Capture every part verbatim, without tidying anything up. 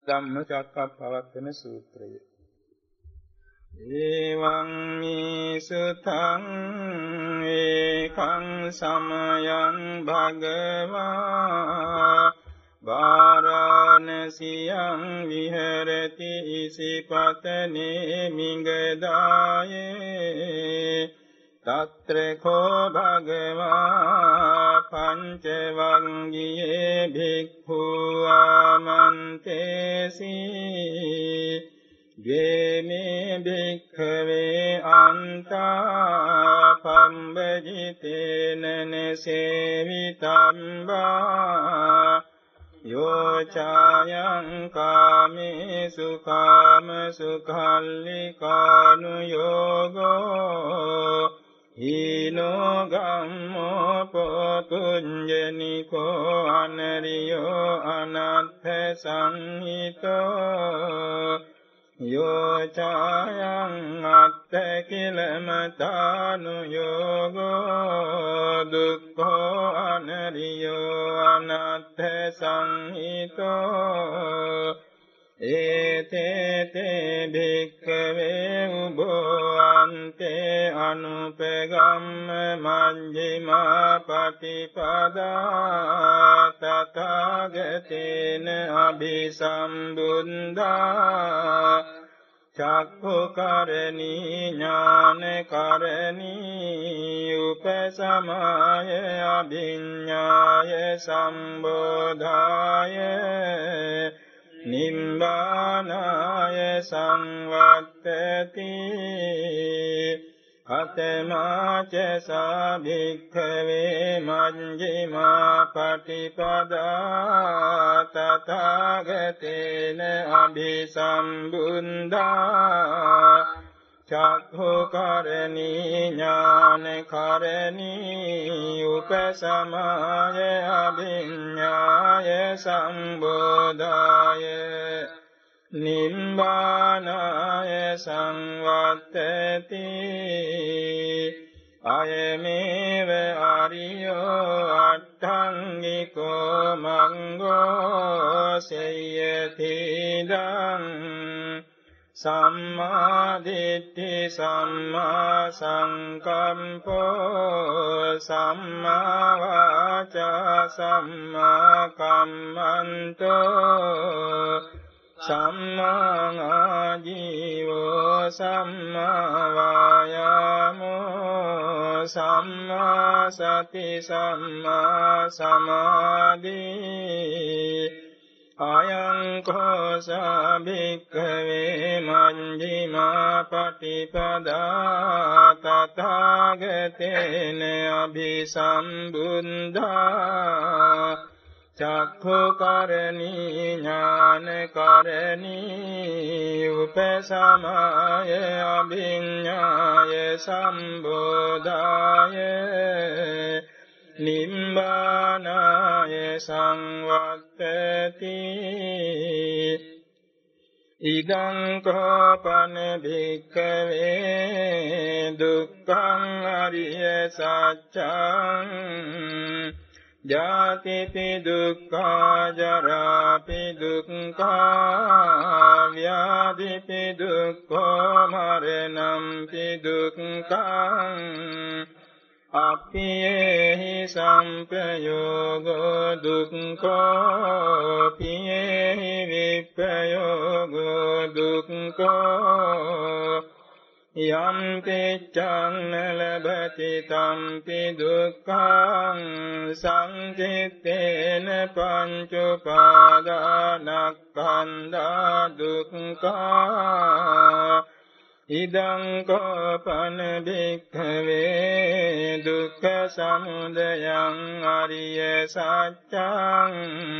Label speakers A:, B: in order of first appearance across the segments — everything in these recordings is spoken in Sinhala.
A: ධම්මචක්කප්පවත්තන සූත්‍රය. එවං මේ සුතං ඒකං සමයං භගවා වාරාණසියං විහෙරති ඉසිපතනේ මිගදායේ තත්‍ර කෝ භගවා පංචවංගියේ භික්ඛු ආමන්තේසි ගේමේ භික්ඛවේ අන්තා පම්බජිතේන නසේවිතම්බා යෝචායං කාමේසු කාමසුඛල්ලිකානු යෝගෝ හීනෝ ගම්මෝ පොකුඤ්ජනිකෝ අනරියෝ අනත්ථ සංහිතෝ යෝචායං අත්ථ කිලමතානු යෝගෝ දුක්ඛෝ අනරියෝ අනත්ථ සංහිතෝ ඒතේතේ භික්ඛවේ උභෝ අන්තේ අනුපගම්ම මජ්ක්‍ධිමා පටිපදා තථාගතේන අභිසම්බුද්ධා චක්ඛුකරණී ඥානකරණී උපසමාය අභිඤ්ඤාය සම්බෝධාය නිම්බානාය සංවත්තති කතමාච සාභික්ඛවේ මජ්ක්‍ධිමා පටිපදා තථාගතේන අභිසම්බුද්ධා චක්ඛුකරණී ඥානකරණී උපසමාය අභිඤ්ඤාය සම්බෝධාය නිම්බානාය සංවත්තති අයමේව ආරියෝ අට්ඨංගිකෝ මංගෝ සේයතිදං සම්මා දිට්ඨි සම්මා සංකම්පෝ සම්මා වාචා සම්මා කම්මන්තෝ සම්මා ආජීවෝ සම්මා වායාමෝ සම්මා සති සම්මා සමාධි අයං කෝසා භික්ඛවේ මජ්ක්‍ධිමා පටිපදා තථාගතේන අභිසම්බුද්ධා චක්ඛුකරණී ඥානකරණී උපසමාය අභිඤ්ඤාය සම්බෝධාය නිම්බානාය සංවත්තති ඉදං කෝපන භික්ඛවේ දුක්ඛං අරිය සත්‍යං ජාතිපි දුක්ඛා ජරාපි දුක්ඛා ව්‍යාධිපි දුක්ඛෝ මරණම්පි දුක්ඛං අප්පියේහි සම්පයෝගෝ දුක්ඛෝ පියේහි විප්පයෝගෝ දුක්ඛෝ යම් පිච්ඡං ලබති තම්පි දුක්ඛං සංකිට්ඨේන පංච උපාදානස්කන්ධා දුක්ඛා ඉදං කෝපන භික්ඛවේ දුක්ඛ සමුදයං අරිය සත්‍යං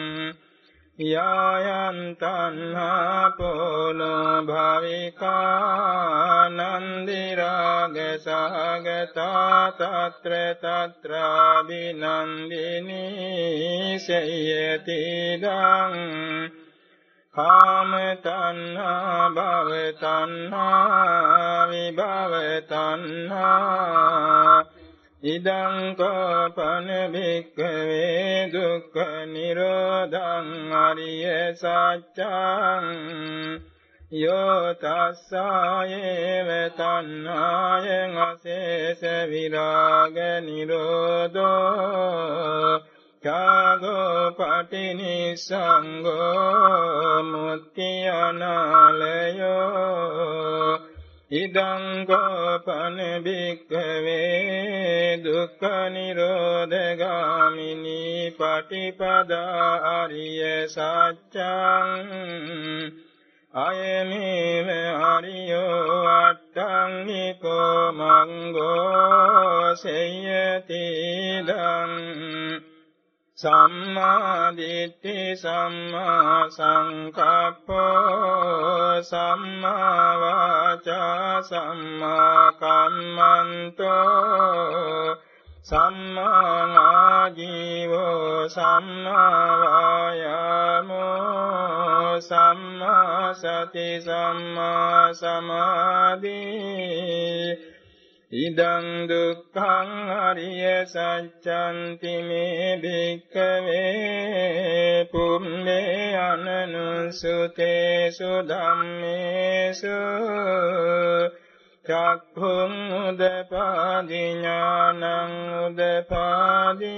A: යායන් තණ්හා පොලෝ භවිකා නන්දි රාග සහගතා තත්‍ර තත්‍රා විනන්දිනී සයති දං කාම තණ්හා භව තණ්හා විභව තණ්හා ඉදං කෝපන භික්ඛවේ දුක්ඛ නිරෝධං අරිය සත්‍යං යෝ තස්සායේව තණ්හායං අශේෂ විරාග නිරෝධෝ ඡාගෝ පටිනිස්සංගෝ මුක්ඛි අනාලයෝ ඉදං කෝපන භික්ඛවේ දුක්ඛ නිරෝධගාමිනී පටිපදා අරිය සත්‍යං අයමේව අරියෝ අට්ඨංගිකෝ මංගෝ සේයති දං සම්මා දිට්ඨි සම්මා සංකප්පෝ සම්මා වාචා සම්මා කම්මන්තෝ සම්මා ආජීවෝ සම්මා වායාමෝ සම්මා සති සම්මා සමාධි ඉදං දුක්ඛං අරිය සත්‍යන්ති මේ භික්ඛවේ පුම්මේ අනනුසුතේසු ධම්මේසු චක්ඛුං උදපාදි ඥානං උදපාදි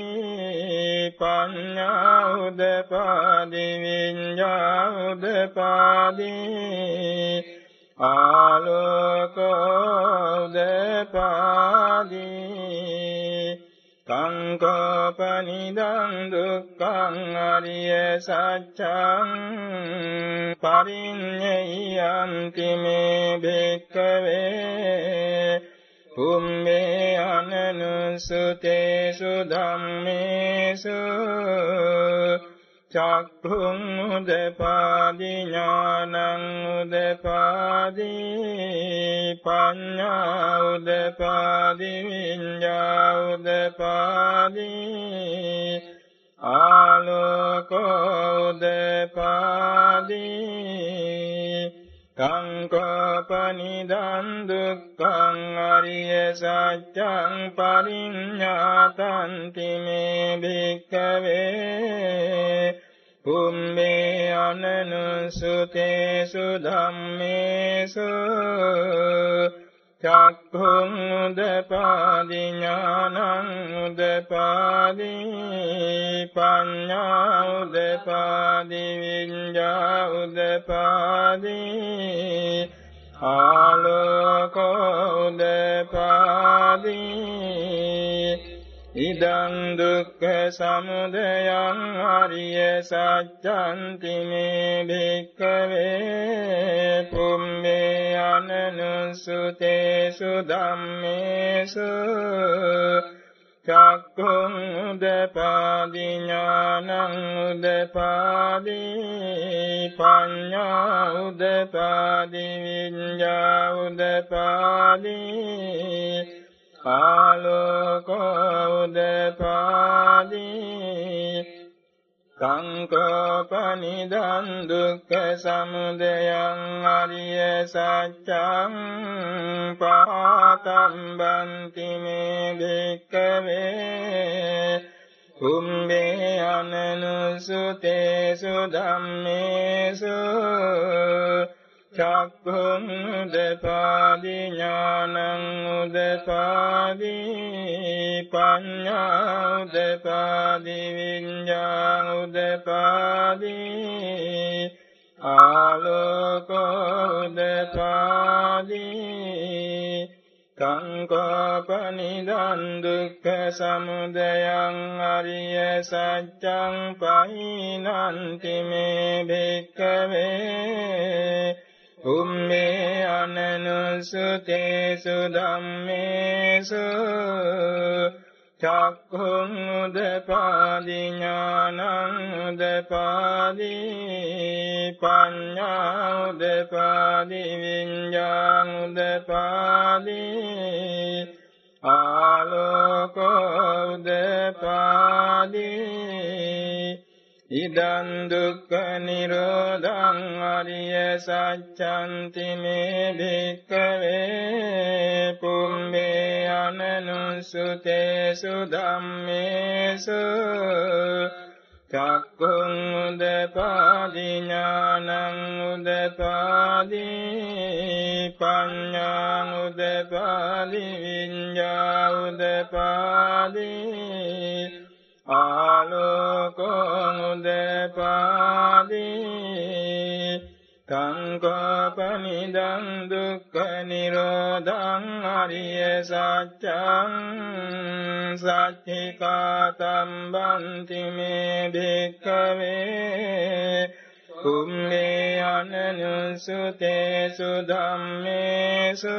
A: පඤ්ඤා උදපාදි විඤ්ඤා උදපාදි ආලෝකෝ උදපාදි සංකප්පනිදං දුක්ඛං අරිය සත්‍යං පරිඤ්ඤයන්ති මේ භික්ඛවේ පුම්මේ අනනුසුතේසු ධම්මේසු චක්ඛුං උදපාදි ඥානං උදපාදි පඤ්ඤා උදපාදි විඤ්ඤා උදපාදි ආලෝකෝ උදපාදි සංකප්පනිදං දුක්ඛං අරිය සත්‍යං පරිඤ්ඤාතන්ති මේ භික්ඛවේ පුම්මේ අනනුසුතේසු ධම්මේසු චක්ඛුං උදපාදි ඥානං උදපාදි පඤ්ඤා උදපාදි විඤ්ඤා උදපාදි ආලෝකෝ උදපාදි ඉදං දුක්ඛ සමුදයං අරිය සත්‍යන්ති මේ භික්ඛවේ පුම්මේ අනනුසුතේසු ධම්මේසු චක්ඛුං උදපාදි ඥානං උදපාදි පඤ්ඤා උදපාදි විඤ්ඤා උදපාදි ආලෝකෝ උදපාදි සංකප්පනිදං දුක්ඛ සමුදයං අරිය සත්‍යං පාතම්බන්ති මේ භික්ඛවේ පුම්මේ අනනුසුතේසු ධම්මේසු චක්ඛුං උදපාදි ඥානං උදපාදි පඤ්ඤා උදපාදි විඤ්ඤා උදපාදි ආලෝකෝ උදපාදි සංකප්පනිදං දුක්ඛ සමුදයං අරිය සත්‍යං පහිනන්ති මේ භික්ඛවේ පුම්මේ අනනුසුතේසු ධම්මේසු චක්ඛුං උදපාදි ඥානං උදපාදි පඤ්ඤා උදපාදි විඤ්ඤා උදපාදි ආලෝකෝ උදපාදි ඉදං දුක්ඛ නිරෝධං අරිය සත්‍යන්ති මේ භික්ඛවේ පුම්මේ අනනුසුතේසු ධම්මේසු චක්ඛුං උදපාදි ඥානං උදපාදි පඤ්ඤාං උදපාදි විඤ්ඤා උදපාදි ආලෝකං උදපාදි සංකප්පනිදං දුක්ඛ නිරෝධං අරිය සත්‍යං සච්චිකාතං බන්ති මේ භික්ඛවේ පුම්මේ අනනුසුතේසු ධම්මේසු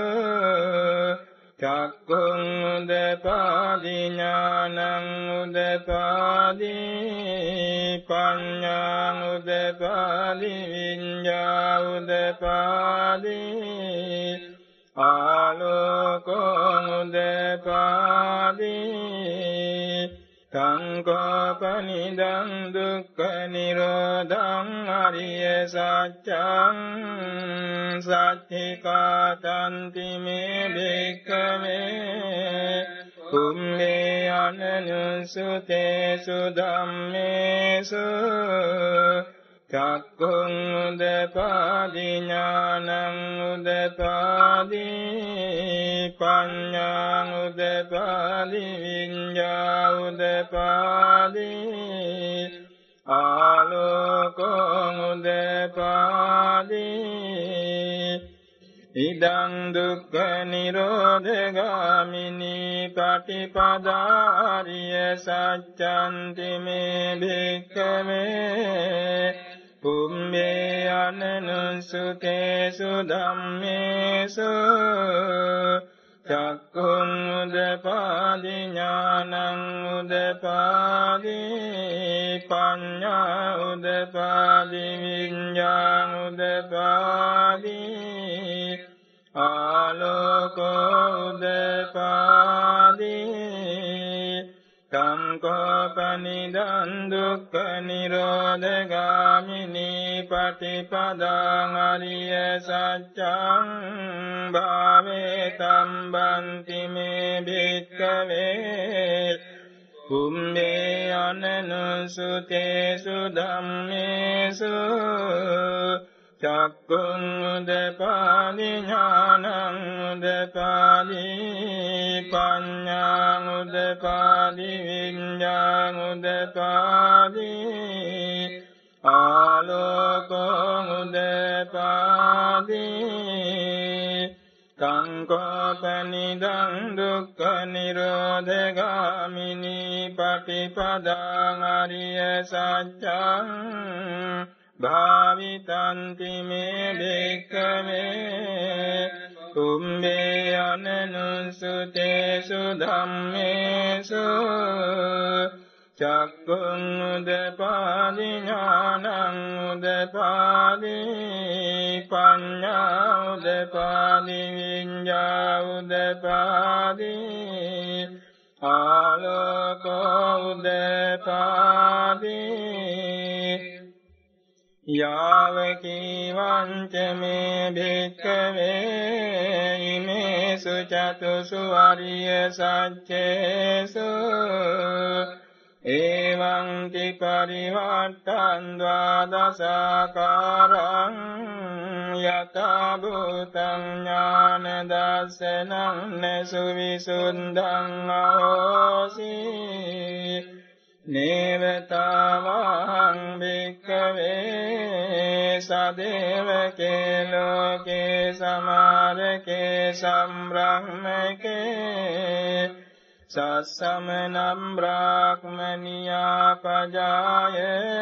A: චක්ඛුං උදපාදි ඥානං උදපාදි පඤ්ඤාං උදපාදි විඤ්ඤා උදපාදි ආලෝකං උදපාදි සංකප්පනිදං දුක්ඛ නිරෝධං අරිය සත්‍යං සච්චිකාතන්ති මේ භික්ඛවේ පුම්මේ අනනුසුතේසු ධම්මේසු චක්ඛුං උදපාදි ඥානං උදපාදි පඤ්ඤාං උදපාදි විඤ්ඤා උදපාදි ආලෝකං උදපාදි ඉදං දුක්ඛ නිරෝධගාමිනී පටිපදාරිය සත්‍යන්ති මේ භික්ඛවේ පුම්මේ අනනුසුතේසු ධම්මේසු චක්ඛුං උදපාදි ඥානං උදපාදි පඤ්ඤා උදපාදි විඤ්ඤා උදපාදි ආලෝකෝ උදපාදි සංකප්පනිදං දුක්ඛ නිරෝධගාමිනී පටිපදාං අරිය සත්‍යං භාවේතං බන්ති මේ භික්ඛවේ පුම්මේ අනනුසුතේසු ධම්මේසු චක්ඛුං උදපාදි ඥානං උදපාදි පඤ්ඤාං උදපාදි විඤ්ඤාං උදපාදි ආලෝකං උදපාදි සංකප්පනිදං දුක්ඛ නිරෝධගාමිනී පටිපදාං අරිය සත්‍යං භාවිතන්ති මේ භික්ඛවේ පුම්මේ අනනුසුතේසු ධම්මේසු චක්ඛුං උදපාදි ඥානං උදපාදි පඤ්ඤා උදපාදි විඤ්ඤා උදපාදි ආලෝකෝ උදපාදි යාව කීවංච මේ භික්ඛවේ ඉමේසු චතුසු අරිය සත්‍යේසු එවං ති පරිවට්ඨං ද්වාදසාකාරං යතා භූතං ඥාන දස්සනං නසු විසුද්ධං අහෝසි නේවතාවං භික්ඛවේ සදේවකේ ලෝකේ සමාරකේ සම්බ්‍රහ්මකේ සස්සමනම් බ්‍රාහ්මනියා පජාය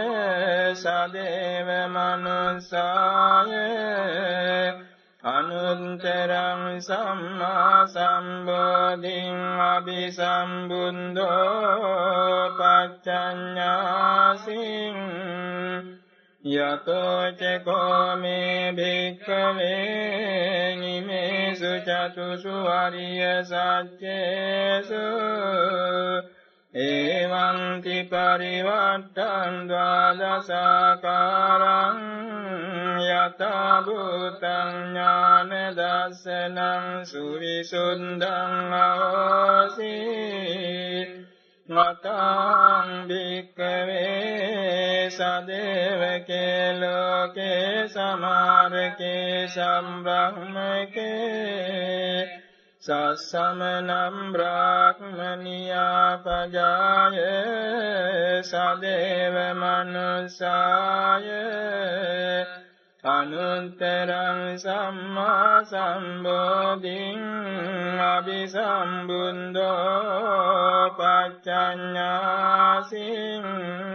A: සදේව මනුස්සාය අනුත්තරං සම්මා සම්බෝධිං අභිසම්බුද්ධෝ පච්චඤ්ඤාසින් යතෝ චකෝ මේ භික්ඛවේ නිමේසු චතුසු අරිය සත්‍යේසු එවං ති පරිවට්ඨං ද්වාදසාකාරං යතා භූතං ඥාන දස්සනං සුවිසුද්ධං අවසි මතං භික්ඛවේ සදේවකේ ලෝකේ සමාරකේ සම්බ්‍රහ්මකේ සස්සමනම් බ්‍රාහ්මනියා පජාය සදේව මනුසාය අනුත්තරං සම්මා සම්බෝධිං අபிසම්බුද්ධෝ පච්චඤ්ඤාසින්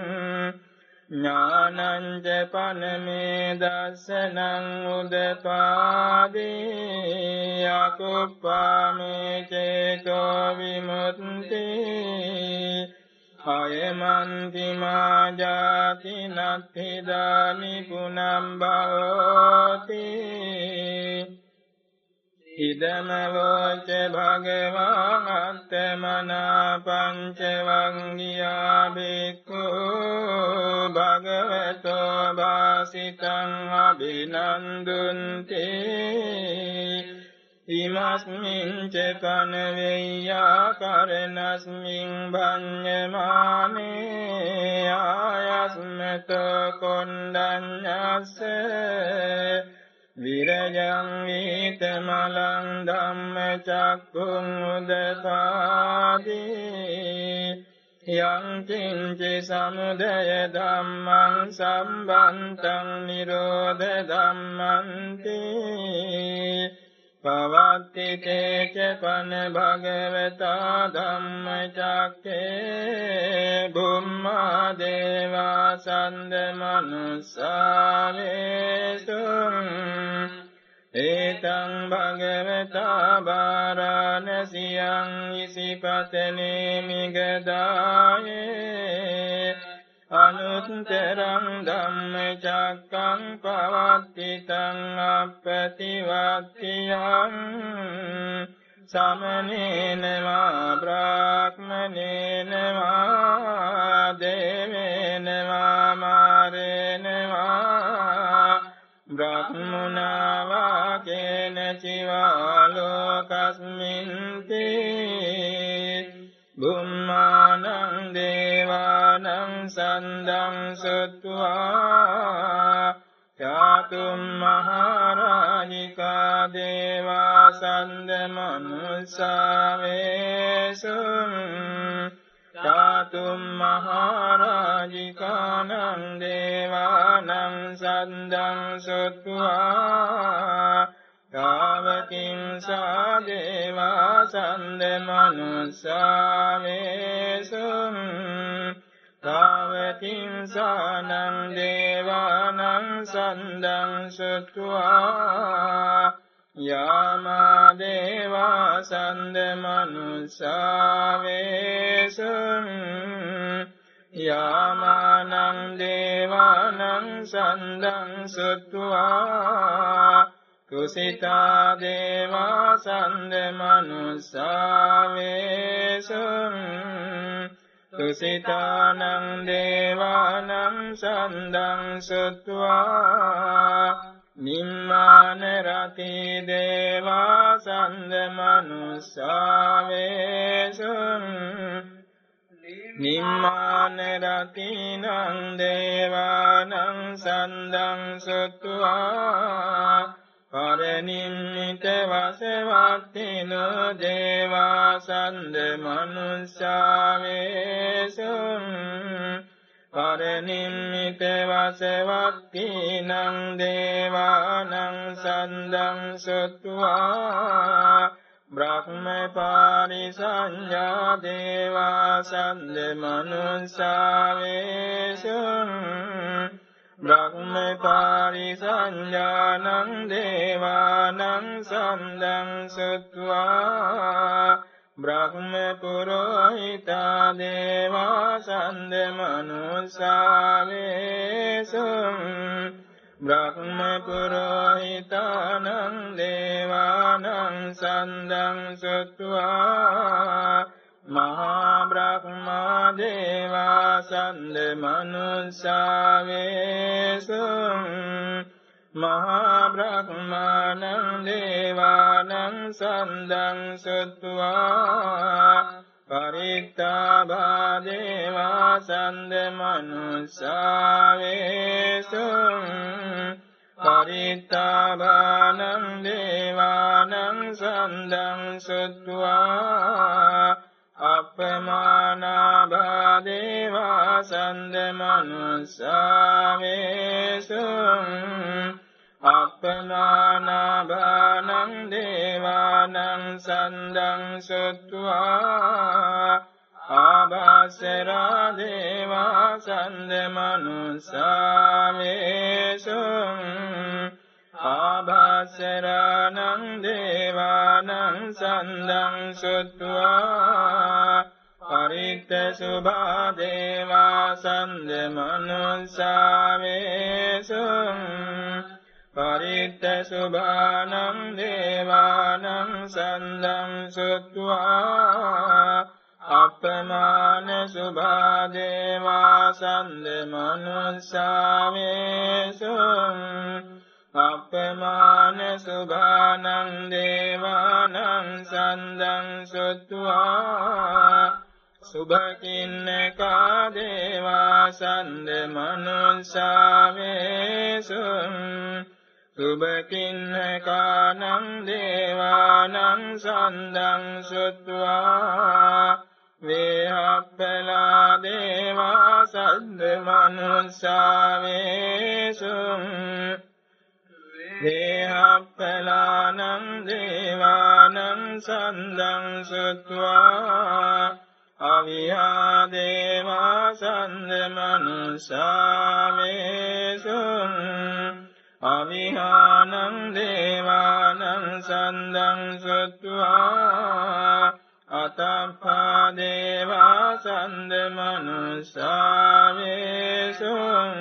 A: ඥානං ච පනමේ දස්සනං උදපාදී අකුප්පාමේ චේතෝ විමුක්ති අයමන්ති මා ජාති නත්ථි දානි පුනම් භවති ඉදම වෝච භගවාන් අත්තමනා පංච වංගියා බික්ඛු භගවතෝ භාසිතං අභිනන්දුන්ති ඉමස්මින් ච කන වේයා කරනස්මින් භඤ්ඤමානේ ආයස්මත කොණ්ඩඤ්ඤස්ස විරජං වීතමලං ධම්මචක්ඛුං උදපාදී යං කිංචි සමුදය ධම්මං සම්බන්තං නිරෝධ ධම්මන්ති පවත්ති තේච පන භගවතා ධම්මචක්ඛේ බුම්මා දේවා සන්ද මනුස්සාවේසුං ඒතං භගවතා වාරාණසියං ඉසිපතනේ මිගදායේ අනුත්තරං ධම්මචක්ඛං පවත්තිතං අප්පතිවත්තියං සමනේන වා බ්‍රාහ්මනේන වා දේවේන වා මාරේන වා බ්‍රහ්මනා වා කේන චිවා ලෝකස්මින්ති බුම්මානං දේවානං සන්දං සත්වා යාතුම් මහරජිකා දේවා සන්ද මනුස්සාවේසුං යාතුම් මහරජිකානං දේවානං සන්දං සත්වා යාවකින් සා දේවා සන්ද මනුස්සාවේසුං තාවතින් සානං දේවානං සන්දං සත්වා යාමා දේවා සන්ද මනුස්සාවේසුං යාමානං දේවානං සන්දං සත්වා කුසිතා දේවා සන්ද මනුස්සාවේසුං කුසිතානං දේවානං සන්දං සත්වා නිම්මාන රති දේවා සන්ද මනුස්සාවේසුං නිම්මාන රතිනං දේවානං සන්දං සත්වා පරනිම්මිත වසවත්තිනෝ දේවා සන්ද මනුස්සාවේසුං පරනිම්මිත වසවත්තිනං දේවානං සන්දං සත්වා බ්‍රහ්ම පාරිසඤ්ඤා දේවා සන්ද මනුස්සාවේසුං බ්‍රහ්ම පාරිසඤ්ඤානං දේවානං සන්දං සත්වා බ්‍රහ්ම පුරෝහිතා දේවා සන්ද මනුස්සාවේසුං බ්‍රහ්ම පුරෝහිතානං දේවානං සන්දං සත්වා මහා බ්‍රහ්මා දේවා සන්ද මනුස්සා වේසු මහා බ්‍රහ්මානං දේවානං සන්දං සුත්වා පරිත්තාභා දේවා සන්ද මනුස්සා වේසු පරිත්තාභානං දේවානං සන්දං සුත්වා අපමානාභා දේවා සන්ද මනුස්සා වේසු අපමානාභානං දේවානං සන්දං සුත්වා ආභාසරා දේවා සන්ද මනුස්සා වේසු ආභාසරාණං දේවානං සන්දං සුත්වා පරිත්ත සුභා දේවා සන්ද මනුස්සා වේසු පරිත්ත සුභානං දේවානං සන්දං සුත්වා අපමාන සුභා දේවා සන්ද මනුස්සා වේසු අපමාන සුභානං දේවානං සන්දං සුත්වා සුභකින්නකා දේවා සන්ද මනුස්සා වේසු සුභකින්නකානං දේවානං සන්දං සුත්වා වේහප්පලා දේවා සන්ද මනුස්සා වේසු වේහප්පලානං දේවානං සන්දං සුත්වා අවිහා දේවා සන්ද මනුස්සා වේසු අවිහානං දේවානං සන්දං සුත්වා අතප්පා දේවා සන්ද මනුස්සා වේසු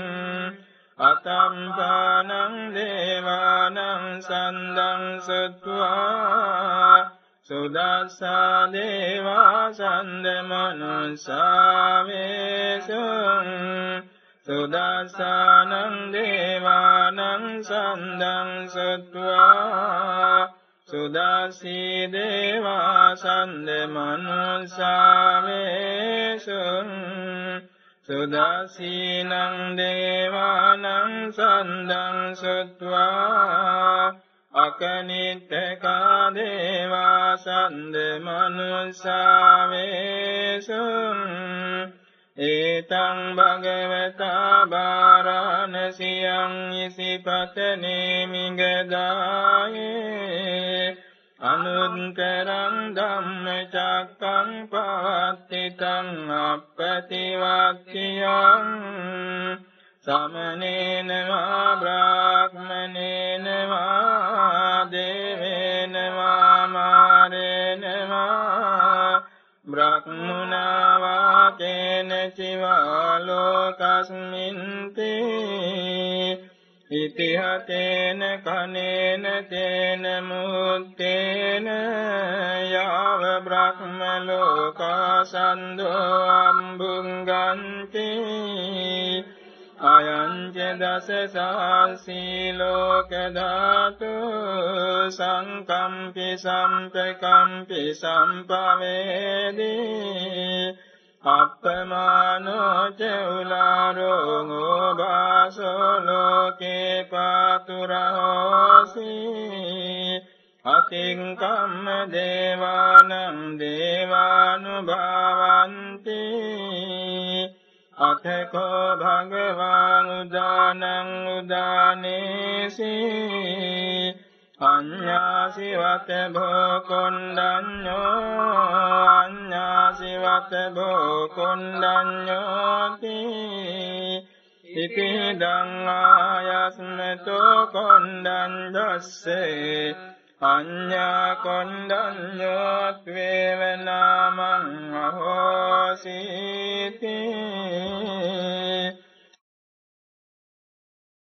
A: අතම්පානං දේවානං සන්දං සුත්වා සුදස්සා දේවා සන්ද මනුස්සා වේසු සුදස්සානං දේවානං සන්දං සුත්වා සුදස්සී දේවා සන්ද මනුස්සා වේසු සුදස්සීනං දේවානං සන්දං සුත්වා අකනිට්ඨකා දේවා සන්ද මනුස්සා වේසු ඒතං භගවතා බාරාණසියං ඉසිපතනේ මිගදායේ අනුත්තරං ධම්මචක්කං පවත්තිතං අප්පතිවක්ඛියං සමනේන වා බ්‍රාහ්මනේන වා දේවේන වා මාරේන වා බ්‍රහ්මනා වා කේන චිවා ලෝකස්මින්ති ඉතිහතේන කනේන තේන මුත්තේන යාව බ්‍රහ්ම ලෝකා සන්ධෝ අම්බුංගන්ති අයං ච දස සාසී ලෝක ධාතු සංකම්පි සම්පකම්පි සම්පවේදී අප්පමානෝ ච උලාරෝ භාසෝ ලෝකේ පාතුරහෝසි අතින් කම්ම දේවානං දේවානුභාවන්ති අතකෝ භගවාන් උදානං උදානේසි අඤ්ඤාසිවත භෝ කොණ්ඩඤ්ඤෝ අඤ්ඤාසිවත භෝ කොණ්ඩඤ්ඤෝති ඉති දං ආයස්මතෝ කොණ්ඩඤ්ඤස්සේ අඤ්ඤා කොණ්ඩඤ්ඤෝ ත්වේව නාමං අහෝසීති